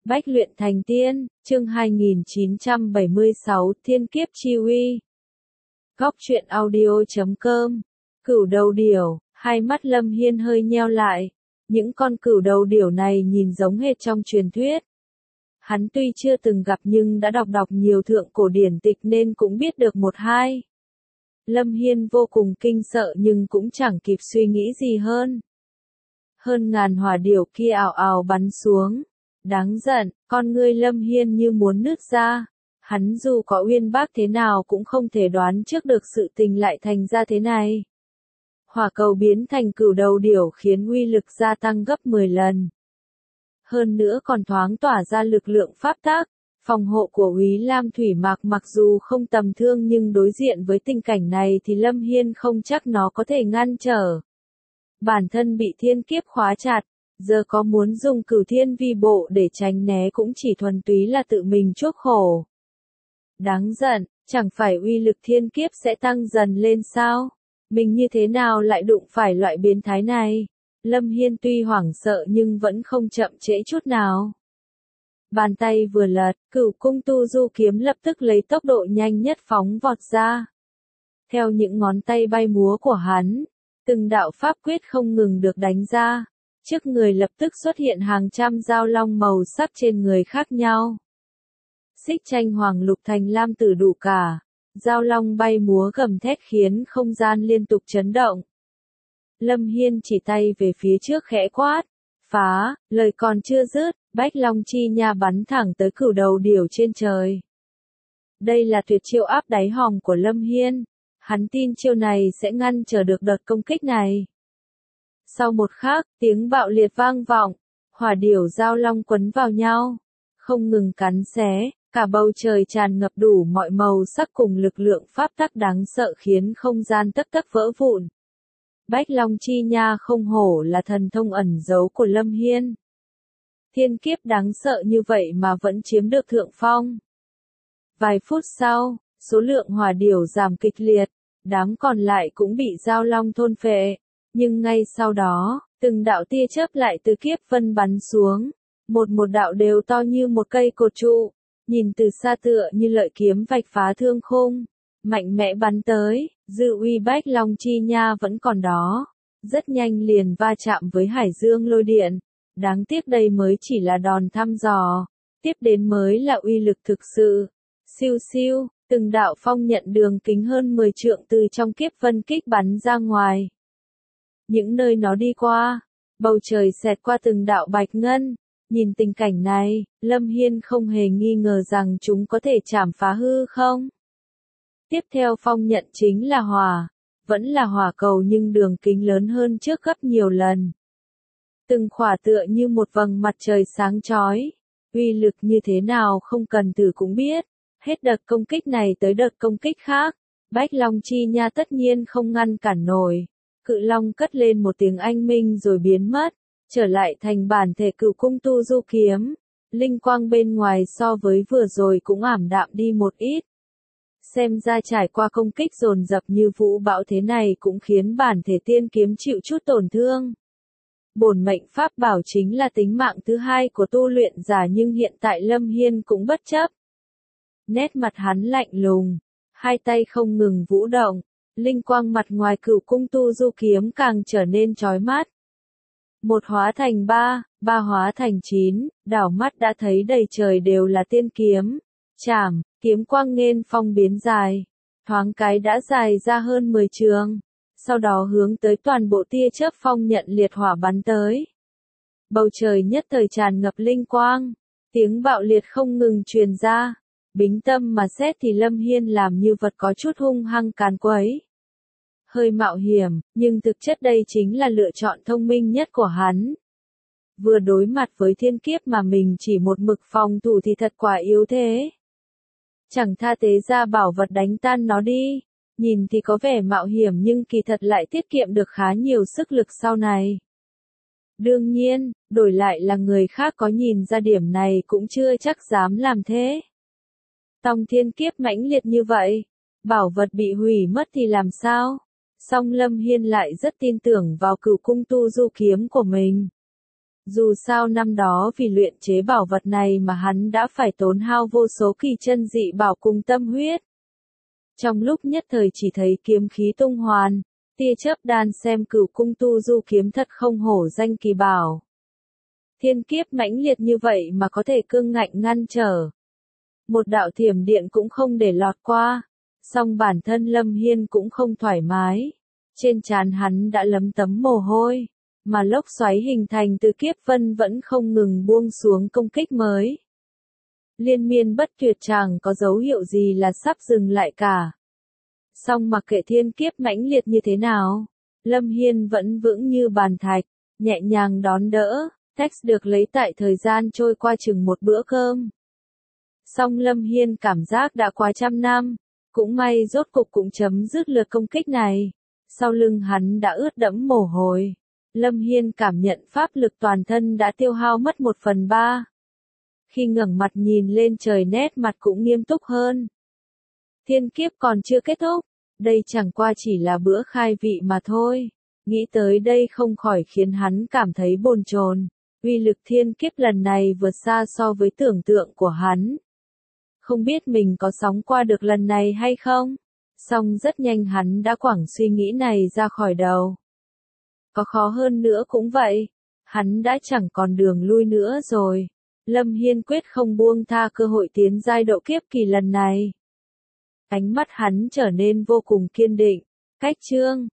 Bách luyện thành tiên, chương 2976, Thiên kiếp chi uy. Góc truyện audio.com. Cửu đầu điểu, hai mắt Lâm Hiên hơi nheo lại. Những con cửu đầu điểu này nhìn giống hệt trong truyền thuyết. Hắn tuy chưa từng gặp nhưng đã đọc nhiều thượng cổ điển tịch nên cũng biết được một hai. Lâm Hiên vô cùng kinh sợ nhưng cũng chẳng kịp suy nghĩ gì hơn. Hơn ngàn hỏa điểu kia ào ào bắn xuống. Đáng giận, con ngươi Lâm Hiên như muốn nứt ra. Hắn dù có uyên bác thế nào cũng không thể đoán trước được sự tình lại thành ra thế này. Hỏa cầu biến thành cửu đầu điểu khiến uy lực gia tăng gấp 10 lần. Hơn nữa còn thoáng tỏa ra lực lượng pháp tác. Phòng hộ của Úy Lam Thủy Mạc mặc dù không tầm thương nhưng đối diện với tình cảnh này thì Lâm Hiên không chắc nó có thể ngăn trở. Bản thân bị thiên kiếp khóa chặt. Giờ có muốn dùng cửu thiên vi bộ để tránh né cũng chỉ thuần túy là tự mình chuốc khổ. Đáng giận, chẳng phải uy lực thiên kiếp sẽ tăng dần lên sao? Mình như thế nào lại đụng phải loại biến thái này? Lâm Hiên tuy hoảng sợ nhưng vẫn không chậm trễ chút nào. Bàn tay vừa lật, Cửu cung tu du kiếm lập tức lấy tốc độ nhanh nhất phóng vọt ra. Theo những ngón tay bay múa của hắn, từng đạo pháp quyết không ngừng được đánh ra. Trước người lập tức xuất hiện hàng trăm dao long màu sắc trên người khác nhau. Xích tranh hoàng lục thành lam tử đủ cả. Dao long bay múa gầm thét khiến không gian liên tục chấn động. Lâm Hiên chỉ tay về phía trước khẽ quát. Phá, lời còn chưa dứt, bách long chi nha bắn thẳng tới cửu đầu điểu trên trời. Đây là tuyệt chiêu áp đáy hòm của Lâm Hiên. Hắn tin chiêu này sẽ ngăn trở được đợt công kích này. Sau một khắc, tiếng bạo liệt vang vọng, hỏa điểu giao long quấn vào nhau, không ngừng cắn xé, cả bầu trời tràn ngập đủ mọi màu sắc cùng lực lượng pháp tắc đáng sợ khiến không gian tấp tấp vỡ vụn. Bách long chi nha không hổ là thần thông ẩn giấu của Lâm Hiên. Thiên kiếp đáng sợ như vậy mà vẫn chiếm được thượng phong. Vài phút sau, số lượng hỏa điểu giảm kịch liệt, đám còn lại cũng bị giao long thôn phệ. Nhưng ngay sau đó, từng đạo tia chớp lại từ kiếp vân bắn xuống. Một đạo đều to như một cây cột trụ. Nhìn từ xa tựa như lợi kiếm vạch phá thương khung. Mạnh mẽ bắn tới, dư uy bách long chi nha vẫn còn đó. Rất nhanh liền va chạm với hải dương lôi điện. Đáng tiếc đây mới chỉ là đòn thăm dò. Tiếp đến mới là uy lực thực sự. Siêu siêu, từng đạo phong nhận đường kính hơn 10 trượng từ trong kiếp vân kích bắn ra ngoài. Những nơi nó đi qua, bầu trời xẹt qua từng đạo bạch ngân. Nhìn tình cảnh này, Lâm Hiên không hề nghi ngờ rằng chúng có thể chảm phá hư không. Tiếp theo phong nhận chính là hỏa. Vẫn là hỏa cầu nhưng đường kính lớn hơn trước gấp nhiều lần. Từng khỏa tựa như một vầng mặt trời sáng chói. Uy lực như thế nào không cần thử cũng biết. Hết đợt công kích này tới đợt công kích khác. Bách long chi nha tất nhiên không ngăn cản nổi. Cự long cất lên một tiếng anh minh rồi biến mất, trở lại thành bản thể cửu cung tu du kiếm. Linh quang bên ngoài so với vừa rồi cũng ảm đạm đi một ít. Xem ra trải qua công kích dồn dập như vũ bão thế này cũng khiến bản thể tiên kiếm chịu chút tổn thương. Bổn mệnh pháp bảo chính là tính mạng thứ hai của tu luyện giả nhưng hiện tại Lâm Hiên cũng bất chấp. Nét mặt hắn lạnh lùng, hai tay không ngừng vũ động. Linh quang mặt ngoài cửu cung tu du kiếm càng trở nên chói mắt. Một hóa thành ba, ba hóa thành 9, đảo mắt đã thấy đầy trời đều là tiên kiếm. Chảm, kiếm quang nghênh phong biến dài. Thoáng cái đã dài ra hơn 10 trường. Sau đó hướng tới toàn bộ tia chớp phong nhận liệt hỏa bắn tới. Bầu trời nhất thời tràn ngập linh quang. Tiếng bạo liệt không ngừng truyền ra. Bính tâm mà xét thì Lâm Hiên làm như vật có chút hung hăng càn quấy. Hơi mạo hiểm, nhưng thực chất đây chính là lựa chọn thông minh nhất của hắn. Vừa đối mặt với thiên kiếp mà mình chỉ một mực phòng thủ thì thật quả yếu thế. Chẳng tha tế ra bảo vật đánh tan nó đi. Nhìn thì có vẻ mạo hiểm nhưng kỳ thật lại tiết kiệm được khá nhiều sức lực sau này. Đương nhiên, đổi lại là người khác có nhìn ra điểm này cũng chưa chắc dám làm thế. Tòng thiên kiếp mãnh liệt như vậy, bảo vật bị hủy mất thì làm sao? Song Lâm Hiên lại rất tin tưởng vào cửu cung tu du kiếm của mình. Dù sao năm đó vì luyện chế bảo vật này mà hắn đã phải tốn hao vô số kỳ chân dị bảo cùng tâm huyết. Trong lúc nhất thời chỉ thấy kiếm khí tung hoàn, tia chớp đan xem Cửu Cung tu du kiếm thật không hổ danh kỳ bảo. Thiên kiếp mãnh liệt như vậy mà có thể cương ngạnh ngăn trở. Một đạo thiểm điện cũng không để lọt qua, song bản thân Lâm Hiên cũng không thoải mái. Trên trán hắn đã lấm tấm mồ hôi, mà lốc xoáy hình thành từ kiếp vân vẫn không ngừng buông xuống công kích mới. Liên miên bất tuyệt chẳng có dấu hiệu gì là sắp dừng lại cả. Song mặc kệ thiên kiếp mãnh liệt như thế nào, Lâm Hiên vẫn vững như bàn thạch, nhẹ nhàng đón đỡ, text được lấy tại thời gian trôi qua chừng một bữa cơm. Song Lâm Hiên cảm giác đã qua trăm năm, cũng may rốt cục cũng chấm dứt lượt công kích này. Sau lưng hắn đã ướt đẫm mồ hôi. Lâm Hiên cảm nhận pháp lực toàn thân đã tiêu hao mất 1/3. Khi ngẩng mặt nhìn lên trời nét mặt cũng nghiêm túc hơn. Thiên kiếp còn chưa kết thúc, đây chẳng qua chỉ là bữa khai vị mà thôi. Nghĩ tới đây không khỏi khiến hắn cảm thấy bồn chồn. Uy lực thiên kiếp lần này vượt xa so với tưởng tượng của hắn. Không biết mình có sống qua được lần này hay không? Song rất nhanh hắn đã quẳng suy nghĩ này ra khỏi đầu. Có khó hơn nữa cũng vậy. Hắn đã chẳng còn đường lui nữa rồi. Lâm Hiên quyết không buông tha cơ hội tiến giai độ kiếp kỳ lần này. Ánh mắt hắn trở nên vô cùng kiên định. Cách chương